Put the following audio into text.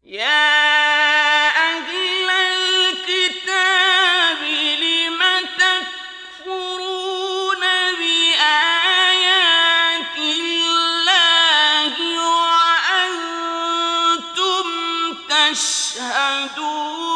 يا أهل الكتاب لم تكفرون بآيات الله وأنتم تشهدون